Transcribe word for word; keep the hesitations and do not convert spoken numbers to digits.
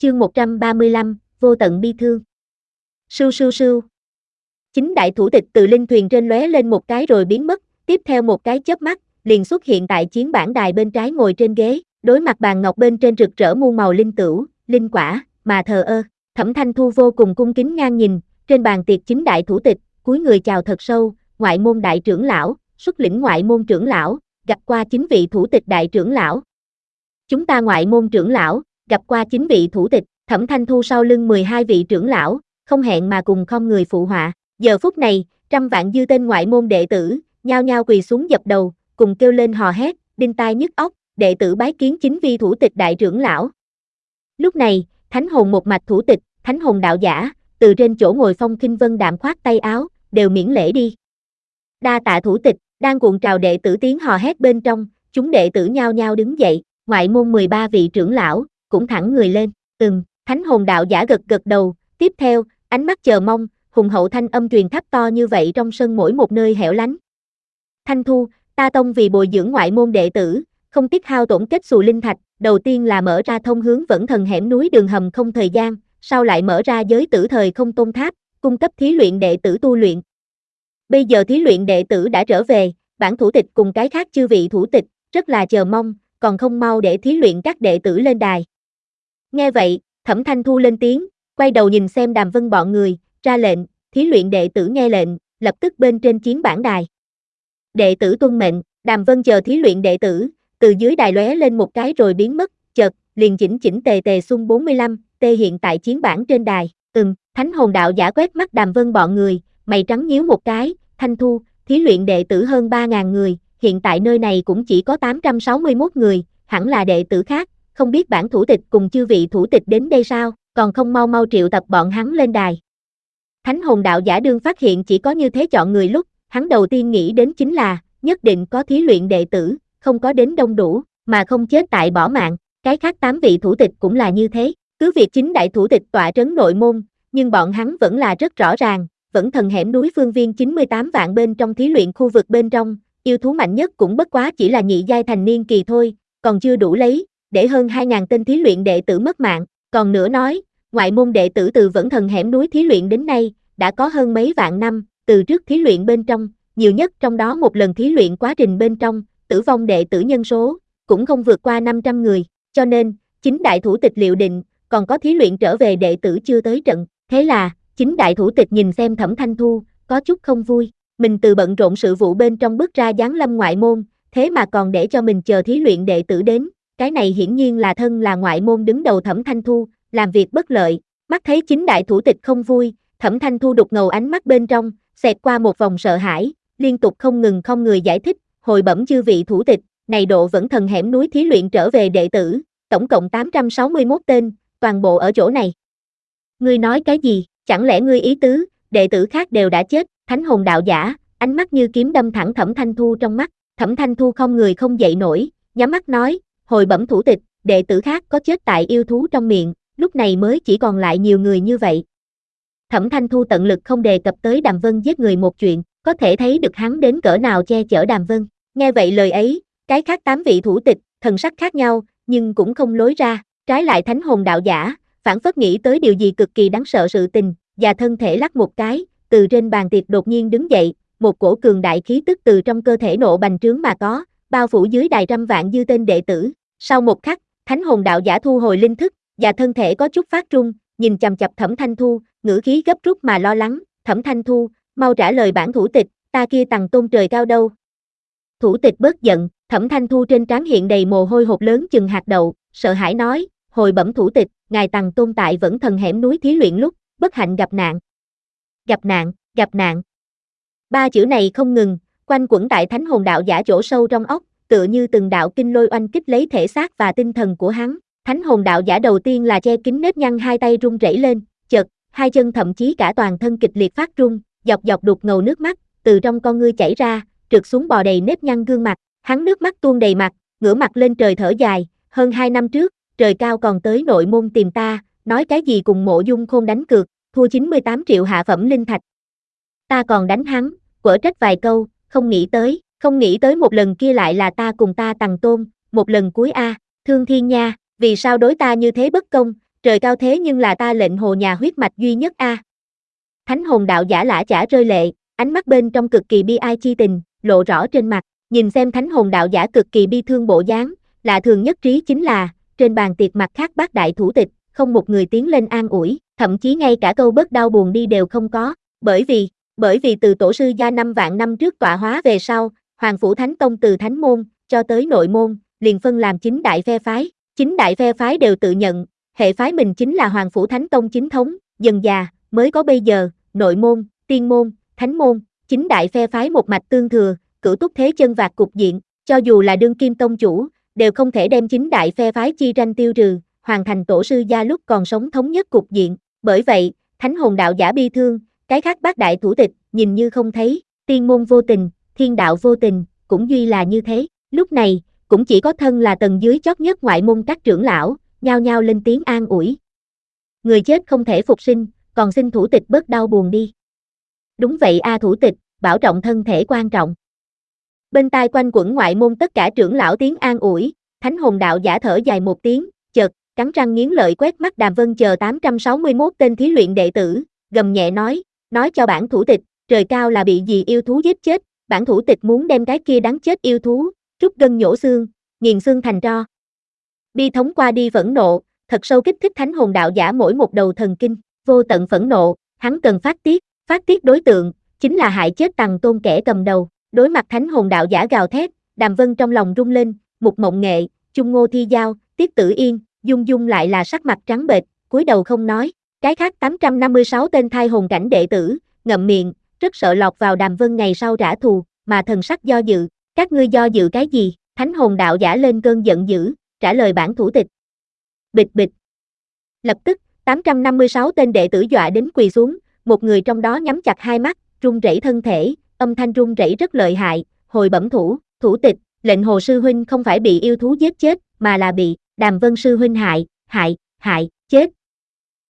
Chương một trăm ba mươi lăm, vô tận bi thương. Sưu sưu sưu. Chính đại thủ tịch từ linh thuyền trên lóe lên một cái rồi biến mất, tiếp theo một cái chớp mắt, liền xuất hiện tại chiến bản đài bên trái ngồi trên ghế, đối mặt bàn ngọc bên trên rực rỡ muôn màu linh tửu, linh quả, mà thờ ơ. Thẩm Thanh Thu vô cùng cung kính ngang nhìn, trên bàn tiệc chính đại thủ tịch, cúi người chào thật sâu, ngoại môn đại trưởng lão, xuất lĩnh ngoại môn trưởng lão, gặp qua chính vị thủ tịch đại trưởng lão. Chúng ta ngoại môn trưởng lão, gặp qua chính vị thủ tịch. Thẩm Thanh Thu sau lưng mười hai vị trưởng lão, không hẹn mà cùng không người phụ họa. Giờ phút này, trăm vạn dư tên ngoại môn đệ tử, nhao nhao quỳ xuống dập đầu, cùng kêu lên hò hét, đinh tai nhức óc, đệ tử bái kiến chính vi thủ tịch đại trưởng lão. Lúc này, Thánh Hồn một mạch thủ tịch, Thánh Hồn đạo giả, từ trên chỗ ngồi phong khinh vân đạm khoát tay áo, đều miễn lễ đi. Đa tạ thủ tịch, đang cuồng trào đệ tử tiếng hò hét bên trong, chúng đệ tử nhao nhao đứng dậy, ngoại môn mười ba vị trưởng lão, cũng thẳng người lên, ừm. Thánh Hồn đạo giả gật gật đầu, tiếp theo, ánh mắt chờ mong, hùng hậu thanh âm truyền khắp to như vậy trong sân mỗi một nơi hẻo lánh. Thanh Thu, ta tông vì bồi dưỡng ngoại môn đệ tử, không tiếc hao tổn kết xù linh thạch, đầu tiên là mở ra thông hướng Vẫn Thần hẻm núi đường hầm không thời gian, sau lại mở ra giới tử thời không tôn tháp, cung cấp thí luyện đệ tử tu luyện. Bây giờ thí luyện đệ tử đã trở về, bản thủ tịch cùng cái khác chư vị thủ tịch, rất là chờ mong, còn không mau để thí luyện các đệ tử lên đài. Nghe vậy, Thẩm Thanh Thu lên tiếng, quay đầu nhìn xem Đàm Vân bọn người, ra lệnh, thí luyện đệ tử nghe lệnh, lập tức bên trên chiến bản đài. Đệ tử tuân mệnh, Đàm Vân chờ thí luyện đệ tử, từ dưới đài lóe lên một cái rồi biến mất, chợt, liền chỉnh chỉnh tề tề xung bốn mươi lăm, tê hiện tại chiến bản trên đài, ừm, Thánh Hồn đạo giả quét mắt Đàm Vân bọn người, mày trắng nhíu một cái, Thanh Thu, thí luyện đệ tử hơn ba nghìn người, hiện tại nơi này cũng chỉ có tám trăm sáu mươi mốt người, hẳn là đệ tử khác. Không biết bản thủ tịch cùng chư vị thủ tịch đến đây sao, còn không mau mau triệu tập bọn hắn lên đài. Thánh Hồn đạo giả đương phát hiện chỉ có như thế chọn người lúc, hắn đầu tiên nghĩ đến chính là, nhất định có thí luyện đệ tử, không có đến đông đủ, mà không chết tại bỏ mạng, cái khác tám vị thủ tịch cũng là như thế, cứ việc chính đại thủ tịch tọa trấn nội môn, nhưng bọn hắn vẫn là rất rõ ràng, Vẫn Thần hẻm núi phương viên chín mươi tám vạn bên trong thí luyện khu vực bên trong, yêu thú mạnh nhất cũng bất quá chỉ là nhị giai thành niên kỳ thôi, còn chưa đủ lấy để hơn hai nghìn tên thí luyện đệ tử mất mạng, còn nữa nói, ngoại môn đệ tử từ Vẫn Thần hẻm núi thí luyện đến nay, đã có hơn mấy vạn năm, từ trước thí luyện bên trong, nhiều nhất trong đó một lần thí luyện quá trình bên trong, tử vong đệ tử nhân số, cũng không vượt qua năm trăm người, cho nên, chính đại thủ tịch liệu định, còn có thí luyện trở về đệ tử chưa tới trận, thế là, chính đại thủ tịch nhìn xem Thẩm Thanh Thu, có chút không vui, mình từ bận rộn sự vụ bên trong bước ra giáng lâm ngoại môn, thế mà còn để cho mình chờ thí luyện đệ tử đến. Cái này hiển nhiên là thân là ngoại môn đứng đầu Thẩm Thanh Thu, làm việc bất lợi, mắt thấy chính đại thủ tịch không vui, Thẩm Thanh Thu đục ngầu ánh mắt bên trong, xẹt qua một vòng sợ hãi, liên tục không ngừng không người giải thích, hồi bẩm chư vị thủ tịch, này độ Vẫn Thần hẻm núi thí luyện trở về đệ tử, tổng cộng tám trăm sáu mươi mốt tên, toàn bộ ở chỗ này. Ngươi nói cái gì, chẳng lẽ ngươi ý tứ, đệ tử khác đều đã chết, Thánh Hồn đạo giả, ánh mắt như kiếm đâm thẳng Thẩm Thanh Thu trong mắt, Thẩm Thanh Thu không người không dậy nổi, nhắm mắt nói, hồi bẩm thủ tịch, đệ tử khác có chết tại yêu thú trong miệng, lúc này mới chỉ còn lại nhiều người như vậy. Thẩm Thanh Thu tận lực không đề cập tới Đàm Vân giết người một chuyện, có thể thấy được hắn đến cỡ nào che chở Đàm Vân. Nghe vậy lời ấy, cái khác tám vị thủ tịch, thần sắc khác nhau, nhưng cũng không lối ra, trái lại Thánh Hồn đạo giả, phản phất nghĩ tới điều gì cực kỳ đáng sợ sự tình, và thân thể lắc một cái, từ trên bàn tiệc đột nhiên đứng dậy, một cổ cường đại khí tức từ trong cơ thể nộ bành trướng mà có, bao phủ dưới đài trăm vạn dư tên đệ tử. Sau một khắc, Thánh Hồn đạo giả thu hồi linh thức, và thân thể có chút phát run, nhìn chằm chằm Thẩm Thanh Thu, ngữ khí gấp rút mà lo lắng, Thẩm Thanh Thu, mau trả lời bản thủ tịch, ta kia Tằng Tôn trời cao đâu? Thủ tịch bớt giận, Thẩm Thanh Thu trên trán hiện đầy mồ hôi hột lớn chừng hạt đậu, sợ hãi nói, hồi bẩm thủ tịch, ngài Tằng Tôn tại Vẫn Thần hẻm núi thí luyện lúc, bất hạnh gặp nạn. Gặp nạn, gặp nạn. Ba chữ này không ngừng, quanh quẩn tại Thánh Hồn đạo giả chỗ sâu trong óc, tựa như từng đạo kinh lôi oanh kích lấy thể xác và tinh thần của hắn. Thánh Hồn đạo giả đầu tiên là che kín nếp nhăn hai tay run rẩy lên, chợt, hai chân thậm chí cả toàn thân kịch liệt phát run, dọc dọc đục ngầu nước mắt, từ trong con ngươi chảy ra, trượt xuống bò đầy nếp nhăn gương mặt, hắn nước mắt tuôn đầy mặt, ngửa mặt lên trời thở dài, hơn hai năm trước, trời cao còn tới nội môn tìm ta, nói cái gì cùng Mộ Dung Khôn đánh cược, thua chín mươi tám triệu hạ phẩm linh thạch. Ta còn đánh hắn, quở trách vài câu, không nghĩ tới, không nghĩ tới một lần kia lại là ta cùng ta Tằng Tôn, một lần cuối a, Thương Thiên nha, vì sao đối ta như thế bất công, trời cao thế nhưng là ta lệnh hồ nhà huyết mạch duy nhất a. Thánh hồn đạo giả lã chả rơi lệ, ánh mắt bên trong cực kỳ bi ai chi tình, lộ rõ trên mặt, nhìn xem thánh hồn đạo giả cực kỳ bi thương bộ dáng, lạ thường nhất trí chính là, trên bàn tiệc mặt khác bát đại thủ tịch, không một người tiến lên an ủi, thậm chí ngay cả câu bớt đau buồn đi đều không có, bởi vì, bởi vì từ tổ sư gia năm vạn năm trước tọa hóa về sau, Hoàng Phủ Thánh Tông từ thánh môn, cho tới nội môn, liền phân làm chín đại phe phái, chín đại phe phái đều tự nhận, hệ phái mình chính là Hoàng Phủ Thánh Tông chính thống, dần già, mới có bây giờ, nội môn, tiên môn, thánh môn, chín đại phe phái một mạch tương thừa, cửu túc thế chân vạc cục diện, cho dù là đương kim tông chủ, đều không thể đem chín đại phe phái chi tranh tiêu trừ, hoàn thành tổ sư gia lúc còn sống thống nhất cục diện, bởi vậy, thánh hồn đạo giả bi thương, cái khác bát đại thủ tịch, nhìn như không thấy, tiên môn vô tình, thiên đạo vô tình, cũng duy là như thế, lúc này, cũng chỉ có thân là tầng dưới chót nhất ngoại môn các trưởng lão, nhao nhao lên tiếng an ủi. Người chết không thể phục sinh, còn xin thủ tịch bớt đau buồn đi. Đúng vậy a thủ tịch, bảo trọng thân thể quan trọng. Bên tai quanh quẩn ngoại môn tất cả trưởng lão tiếng an ủi, thánh hồn đạo giả thở dài một tiếng, chợt, cắn răng nghiến lợi quét mắt Đàm Vân chờ tám trăm sáu mươi mốt tên thí luyện đệ tử, gầm nhẹ nói, nói cho bản thủ tịch, trời cao là bị gì yêu thú giết chết, bản thủ tịch muốn đem cái kia đáng chết yêu thú, rút gân nhổ xương, nghiền xương thành tro. Bi thống qua đi phẫn nộ, thật sâu kích thích thánh hồn đạo giả mỗi một đầu thần kinh, vô tận phẫn nộ, hắn cần phát tiết, phát tiết đối tượng, chính là hại chết Tằng Tôn kẻ cầm đầu, đối mặt thánh hồn đạo giả gào thét, Đàm Vân trong lòng rung lên, Mục Mộng Nghệ, Chung Ngô Thi Giao, Tiết Tử Yên, Dung Dung lại là sắc mặt trắng bệch, cúi đầu không nói, cái khác tám trăm năm mươi sáu tên thai hồn cảnh đệ tử, ngậm miệng, rất sợ lọt vào Đàm Vân ngày sau trả thù, mà thần sắc do dự, các ngươi do dự cái gì, thánh hồn đạo giả lên cơn giận dữ, trả lời bản thủ tịch. Bịch bịch. Lập tức, tám trăm năm mươi sáu tên đệ tử dọa đến quỳ xuống, một người trong đó nhắm chặt hai mắt, run rẩy thân thể, âm thanh run rẩy rất lợi hại, hồi bẩm thủ, thủ tịch, lệnh hồ sư huynh không phải bị yêu thú giết chết, mà là bị Đàm Vân sư huynh hại, hại, hại, chết,